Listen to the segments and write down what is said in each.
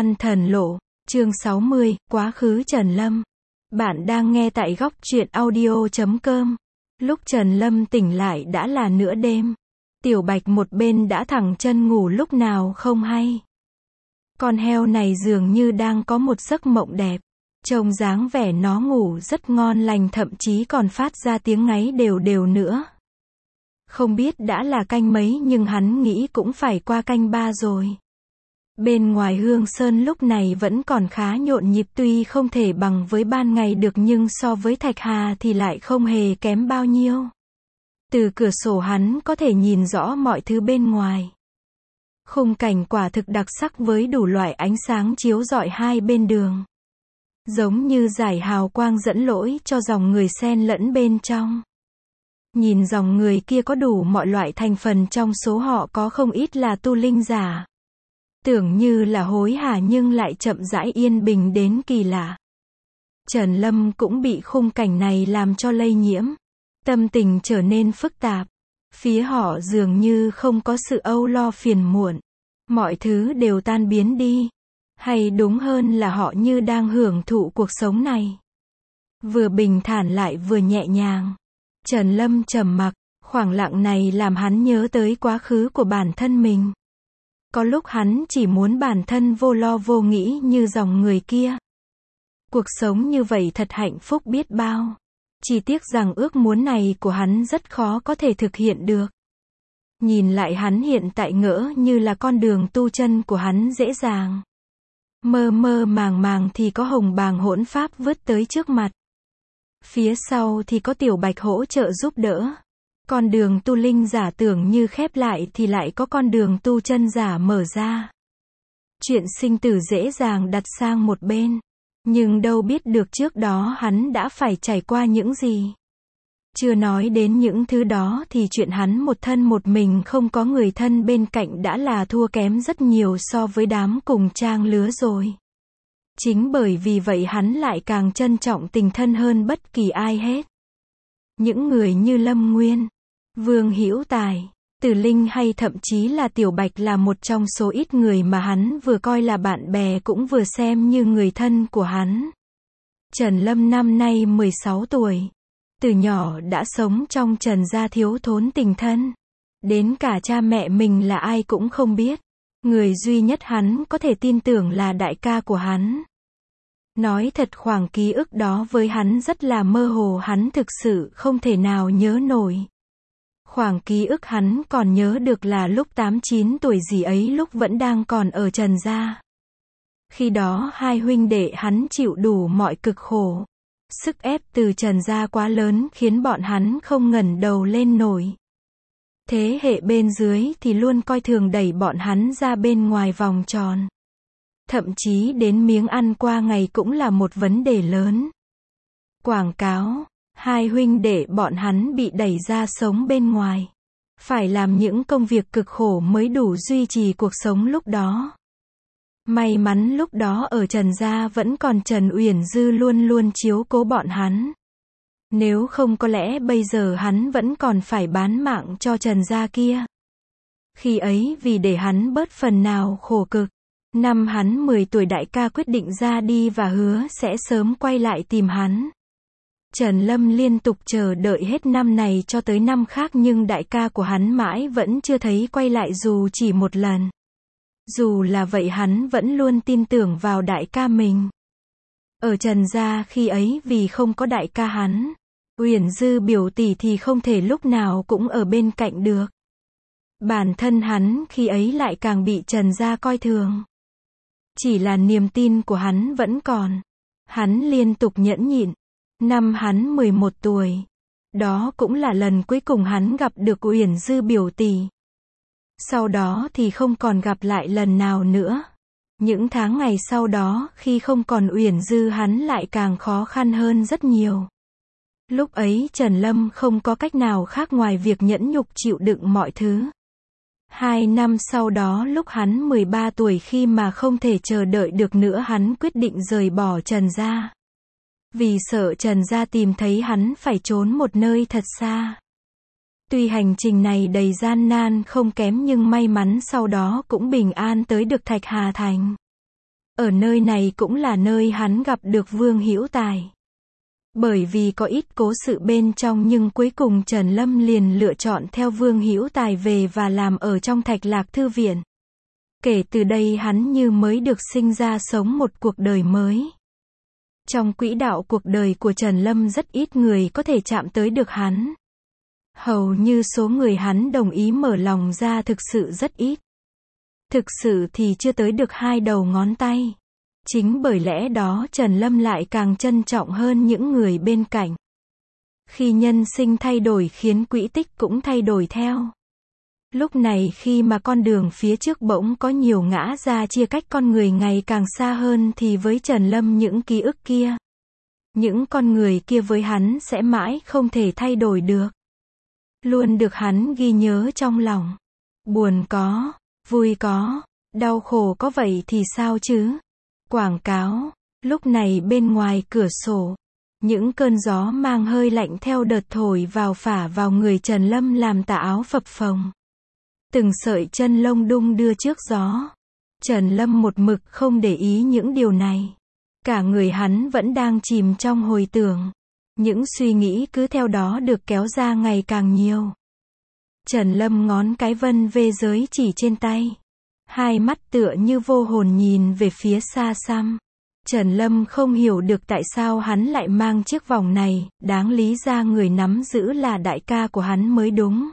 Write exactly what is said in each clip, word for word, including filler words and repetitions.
Ăn thần lộ, chương sáu mươi, quá khứ Trần Lâm. Bạn đang nghe tại góc truyện audio chấm com. Lúc Trần Lâm tỉnh lại đã là nửa đêm. Tiểu Bạch một bên đã thẳng chân ngủ lúc nào không hay. Con heo này dường như đang có một giấc mộng đẹp. Trông dáng vẻ nó ngủ rất ngon lành, thậm chí còn phát ra tiếng ngáy đều đều nữa. Không biết đã là canh mấy nhưng hắn nghĩ cũng phải qua canh ba rồi. Bên ngoài Hương Sơn lúc này vẫn còn khá nhộn nhịp, tuy không thể bằng với ban ngày được nhưng so với Thạch Hà thì lại không hề kém bao nhiêu. Từ cửa sổ hắn có thể nhìn rõ mọi thứ bên ngoài. Khung cảnh quả thực đặc sắc với đủ loại ánh sáng chiếu rọi hai bên đường. Giống như dải hào quang dẫn lối cho dòng người xen lẫn bên trong. Nhìn dòng người kia có đủ mọi loại thành phần, trong số họ có không ít là tu linh giả. Tưởng như là hối hả nhưng lại chậm rãi yên bình đến kỳ lạ. Trần Lâm cũng bị khung cảnh này làm cho lây nhiễm. Tâm tình trở nên phức tạp. Phía họ dường như không có sự âu lo phiền muộn. Mọi thứ đều tan biến đi. Hay đúng hơn là họ như đang hưởng thụ cuộc sống này. Vừa bình thản lại vừa nhẹ nhàng. Trần Lâm trầm mặc, khoảng lặng này làm hắn nhớ tới quá khứ của bản thân mình. Có lúc hắn chỉ muốn bản thân vô lo vô nghĩ như dòng người kia. Cuộc sống như vậy thật hạnh phúc biết bao. Chỉ tiếc rằng ước muốn này của hắn rất khó có thể thực hiện được. Nhìn lại hắn hiện tại ngỡ như là con đường tu chân của hắn dễ dàng. Mơ mơ màng màng thì có hồng bàng hỗn pháp vứt tới trước mặt. Phía sau thì có Tiểu Bạch hỗ trợ giúp đỡ. Con đường tu linh giả tưởng như khép lại thì lại có con đường tu chân giả mở ra. Chuyện sinh tử dễ dàng đặt sang một bên. Nhưng đâu biết được trước đó hắn đã phải trải qua những gì. Chưa nói đến những thứ đó thì chuyện hắn một thân một mình không có người thân bên cạnh đã là thua kém rất nhiều so với đám cùng trang lứa rồi. Chính bởi vì vậy hắn lại càng trân trọng tình thân hơn bất kỳ ai hết. Những người như Lâm Nguyên, Vương Hữu Tài, Tử Linh hay thậm chí là Tiểu Bạch là một trong số ít người mà hắn vừa coi là bạn bè cũng vừa xem như người thân của hắn. Trần Lâm năm nay mười sáu tuổi. Từ nhỏ đã sống trong Trần gia thiếu thốn tình thân. Đến cả cha mẹ mình là ai cũng không biết. Người duy nhất hắn có thể tin tưởng là đại ca của hắn. Nói thật khoảng ký ức đó với hắn rất là mơ hồ, hắn thực sự không thể nào nhớ nổi. Khoảng ký ức hắn còn nhớ được là lúc tám chín tuổi gì ấy, lúc vẫn đang còn ở Trần gia. Khi đó hai huynh đệ hắn chịu đủ mọi cực khổ. Sức ép từ Trần gia quá lớn khiến bọn hắn không ngẩng đầu lên nổi. Thế hệ bên dưới thì luôn coi thường đẩy bọn hắn ra bên ngoài vòng tròn. Thậm chí đến miếng ăn qua ngày cũng là một vấn đề lớn. Quảng cáo, hai huynh đệ bọn hắn bị đẩy ra sống bên ngoài. Phải làm những công việc cực khổ mới đủ duy trì cuộc sống lúc đó. May mắn lúc đó ở Trần gia vẫn còn Trần Uyển Dư luôn luôn chiếu cố bọn hắn. Nếu không có lẽ bây giờ hắn vẫn còn phải bán mạng cho Trần gia kia. Khi ấy vì để hắn bớt phần nào khổ cực, năm hắn mười tuổi đại ca quyết định ra đi và hứa sẽ sớm quay lại tìm hắn. Trần Lâm liên tục chờ đợi hết năm này cho tới năm khác nhưng đại ca của hắn mãi vẫn chưa thấy quay lại dù chỉ một lần. Dù là vậy hắn vẫn luôn tin tưởng vào đại ca mình. Ở Trần gia khi ấy vì không có đại ca hắn, Uyển Dư biểu tỷ thì không thể lúc nào cũng ở bên cạnh được. Bản thân hắn khi ấy lại càng bị Trần gia coi thường. Chỉ là niềm tin của hắn vẫn còn. Hắn liên tục nhẫn nhịn. Năm hắn mười một tuổi. Đó cũng là lần cuối cùng hắn gặp được Uyển Dư biểu tỷ. Sau đó thì không còn gặp lại lần nào nữa. Những tháng ngày sau đó khi không còn Uyển Dư hắn lại càng khó khăn hơn rất nhiều. Lúc ấy Trần Lâm không có cách nào khác ngoài việc nhẫn nhục chịu đựng mọi thứ. Hai năm sau đó lúc hắn mười ba tuổi, khi mà không thể chờ đợi được nữa hắn quyết định rời bỏ Trần gia. Vì sợ Trần gia tìm thấy hắn phải trốn một nơi thật xa. Tuy hành trình này đầy gian nan không kém nhưng may mắn sau đó cũng bình an tới được Thạch Hà Thành. Ở nơi này cũng là nơi hắn gặp được Vương Hữu Tài. Bởi vì có ít cố sự bên trong nhưng cuối cùng Trần Lâm liền lựa chọn theo Vương Hữu Tài về và làm ở trong Thạch Lạc Thư Viện. Kể từ đây hắn như mới được sinh ra sống một cuộc đời mới. Trong quỹ đạo cuộc đời của Trần Lâm rất ít người có thể chạm tới được hắn. Hầu như số người hắn đồng ý mở lòng ra thực sự rất ít. Thực sự thì chưa tới được hai đầu ngón tay. Chính bởi lẽ đó Trần Lâm lại càng trân trọng hơn những người bên cạnh. Khi nhân sinh thay đổi khiến quỹ tích cũng thay đổi theo. Lúc này khi mà con đường phía trước bỗng có nhiều ngã ra chia cách con người ngày càng xa hơn thì với Trần Lâm những ký ức kia, những con người kia với hắn sẽ mãi không thể thay đổi được. Luôn được hắn ghi nhớ trong lòng. Buồn có, vui có, đau khổ có vậy thì sao chứ? Quảng cáo. Lúc này bên ngoài cửa sổ, những cơn gió mang hơi lạnh theo đợt thổi vào phả vào người Trần Lâm làm tà áo phập phồng. Từng sợi chân lông đung đưa trước gió. Trần Lâm một mực không để ý những điều này. Cả người hắn vẫn đang chìm trong hồi tưởng. Những suy nghĩ cứ theo đó được kéo ra ngày càng nhiều. Trần Lâm ngón cái vân vê giới chỉ trên tay. Hai mắt tựa như vô hồn nhìn về phía xa xăm. Trần Lâm không hiểu được tại sao hắn lại mang chiếc vòng này, đáng lý ra người nắm giữ là đại ca của hắn mới đúng.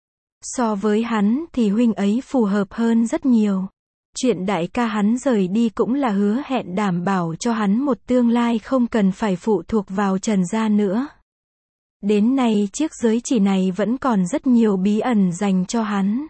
So với hắn thì huynh ấy phù hợp hơn rất nhiều. Chuyện đại ca hắn rời đi cũng là hứa hẹn đảm bảo cho hắn một tương lai không cần phải phụ thuộc vào Trần gia nữa. Đến nay chiếc giới chỉ này vẫn còn rất nhiều bí ẩn dành cho hắn.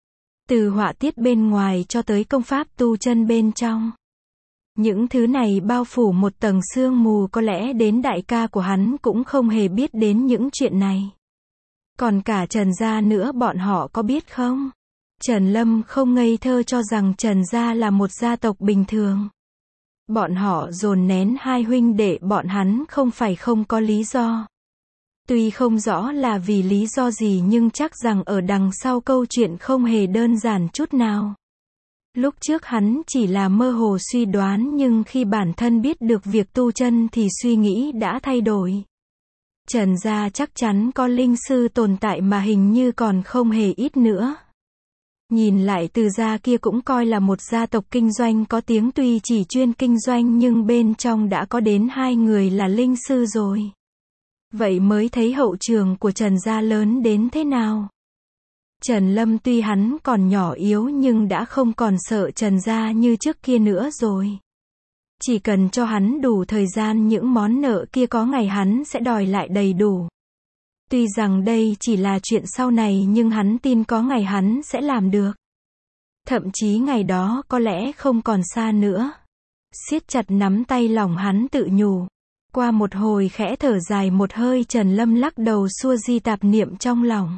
Từ họa tiết bên ngoài cho tới công pháp tu chân bên trong. Những thứ này bao phủ một tầng sương mù, có lẽ đến đại ca của hắn cũng không hề biết đến những chuyện này. Còn cả Trần gia nữa, bọn họ có biết không? Trần Lâm không ngây thơ cho rằng Trần gia là một gia tộc bình thường. Bọn họ dồn nén hai huynh đệ bọn hắn không phải không có lý do. Tuy không rõ là vì lý do gì nhưng chắc rằng ở đằng sau câu chuyện không hề đơn giản chút nào. Lúc trước hắn chỉ là mơ hồ suy đoán nhưng khi bản thân biết được việc tu chân thì suy nghĩ đã thay đổi. Trần gia chắc chắn có linh sư tồn tại mà hình như còn không hề ít nữa. Nhìn lại Từ gia kia cũng coi là một gia tộc kinh doanh có tiếng, tuy chỉ chuyên kinh doanh nhưng bên trong đã có đến hai người là linh sư rồi. Vậy mới thấy hậu trường của Trần gia lớn đến thế nào. Trần Lâm tuy hắn còn nhỏ yếu nhưng đã không còn sợ Trần gia như trước kia nữa rồi. Chỉ cần cho hắn đủ thời gian, những món nợ kia có ngày hắn sẽ đòi lại đầy đủ. Tuy rằng đây chỉ là chuyện sau này nhưng hắn tin có ngày hắn sẽ làm được. Thậm chí ngày đó có lẽ không còn xa nữa. Siết chặt nắm tay lòng hắn tự nhủ. Qua một hồi khẽ thở dài một hơi, Trần Lâm lắc đầu xua di tạp niệm trong lòng.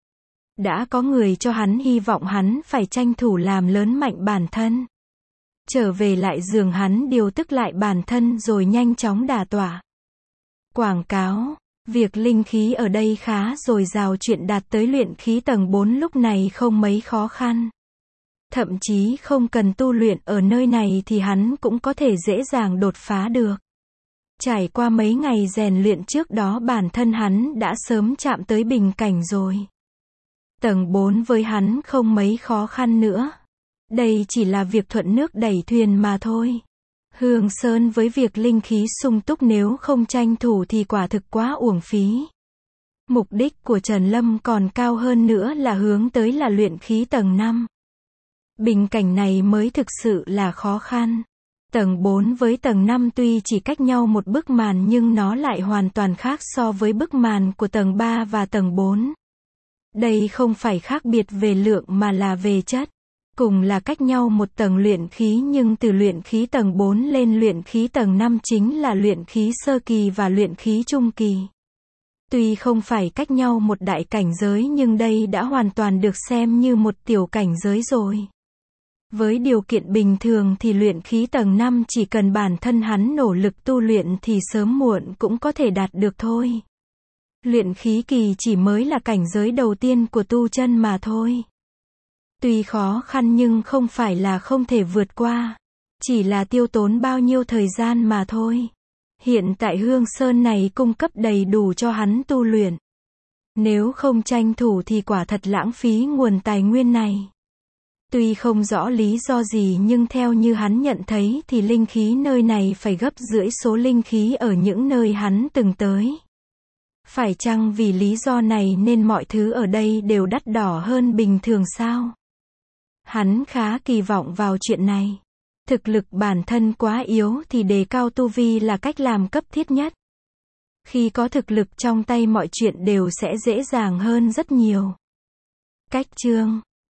Đã có người cho hắn hy vọng, hắn phải tranh thủ làm lớn mạnh bản thân. Trở về lại giường, hắn điều tức lại bản thân rồi nhanh chóng đả tọa. Quảng cáo. Việc linh khí ở đây khá dồi dào, chuyện đạt tới luyện khí tầng bốn lúc này không mấy khó khăn. Thậm chí không cần tu luyện ở nơi này thì hắn cũng có thể dễ dàng đột phá được. Trải qua mấy ngày rèn luyện trước đó, bản thân hắn đã sớm chạm tới bình cảnh rồi. Tầng bốn với hắn không mấy khó khăn nữa. Đây chỉ là việc thuận nước đẩy thuyền mà thôi. Hương Sơn với việc linh khí sung túc, nếu không tranh thủ thì quả thực quá uổng phí. Mục đích của Trần Lâm còn cao hơn nữa là hướng tới là luyện khí tầng năm. Bình cảnh này mới thực sự là khó khăn. Tầng bốn với tầng năm tuy chỉ cách nhau một bức màn nhưng nó lại hoàn toàn khác so với bức màn của tầng ba và tầng bốn. Đây không phải khác biệt về lượng mà là về chất. Cùng là cách nhau một tầng luyện khí nhưng từ luyện khí tầng bốn lên luyện khí tầng năm chính là luyện khí sơ kỳ và luyện khí trung kỳ. Tuy không phải cách nhau một đại cảnh giới nhưng đây đã hoàn toàn được xem như một tiểu cảnh giới rồi. Với điều kiện bình thường thì luyện khí tầng năm chỉ cần bản thân hắn nỗ lực tu luyện thì sớm muộn cũng có thể đạt được thôi. Luyện khí kỳ chỉ mới là cảnh giới đầu tiên của tu chân mà thôi. Tuy khó khăn nhưng không phải là không thể vượt qua. Chỉ là tiêu tốn bao nhiêu thời gian mà thôi. Hiện tại Hương Sơn này cung cấp đầy đủ cho hắn tu luyện. Nếu không tranh thủ thì quả thật lãng phí nguồn tài nguyên này. Tuy không rõ lý do gì nhưng theo như hắn nhận thấy thì linh khí nơi này phải gấp rưỡi số linh khí ở những nơi hắn từng tới. Phải chăng vì lý do này nên mọi thứ ở đây đều đắt đỏ hơn bình thường sao? Hắn khá kỳ vọng vào chuyện này. Thực lực bản thân quá yếu thì đề cao tu vi là cách làm cấp thiết nhất. Khi có thực lực trong tay mọi chuyện đều sẽ dễ dàng hơn rất nhiều. Cách chương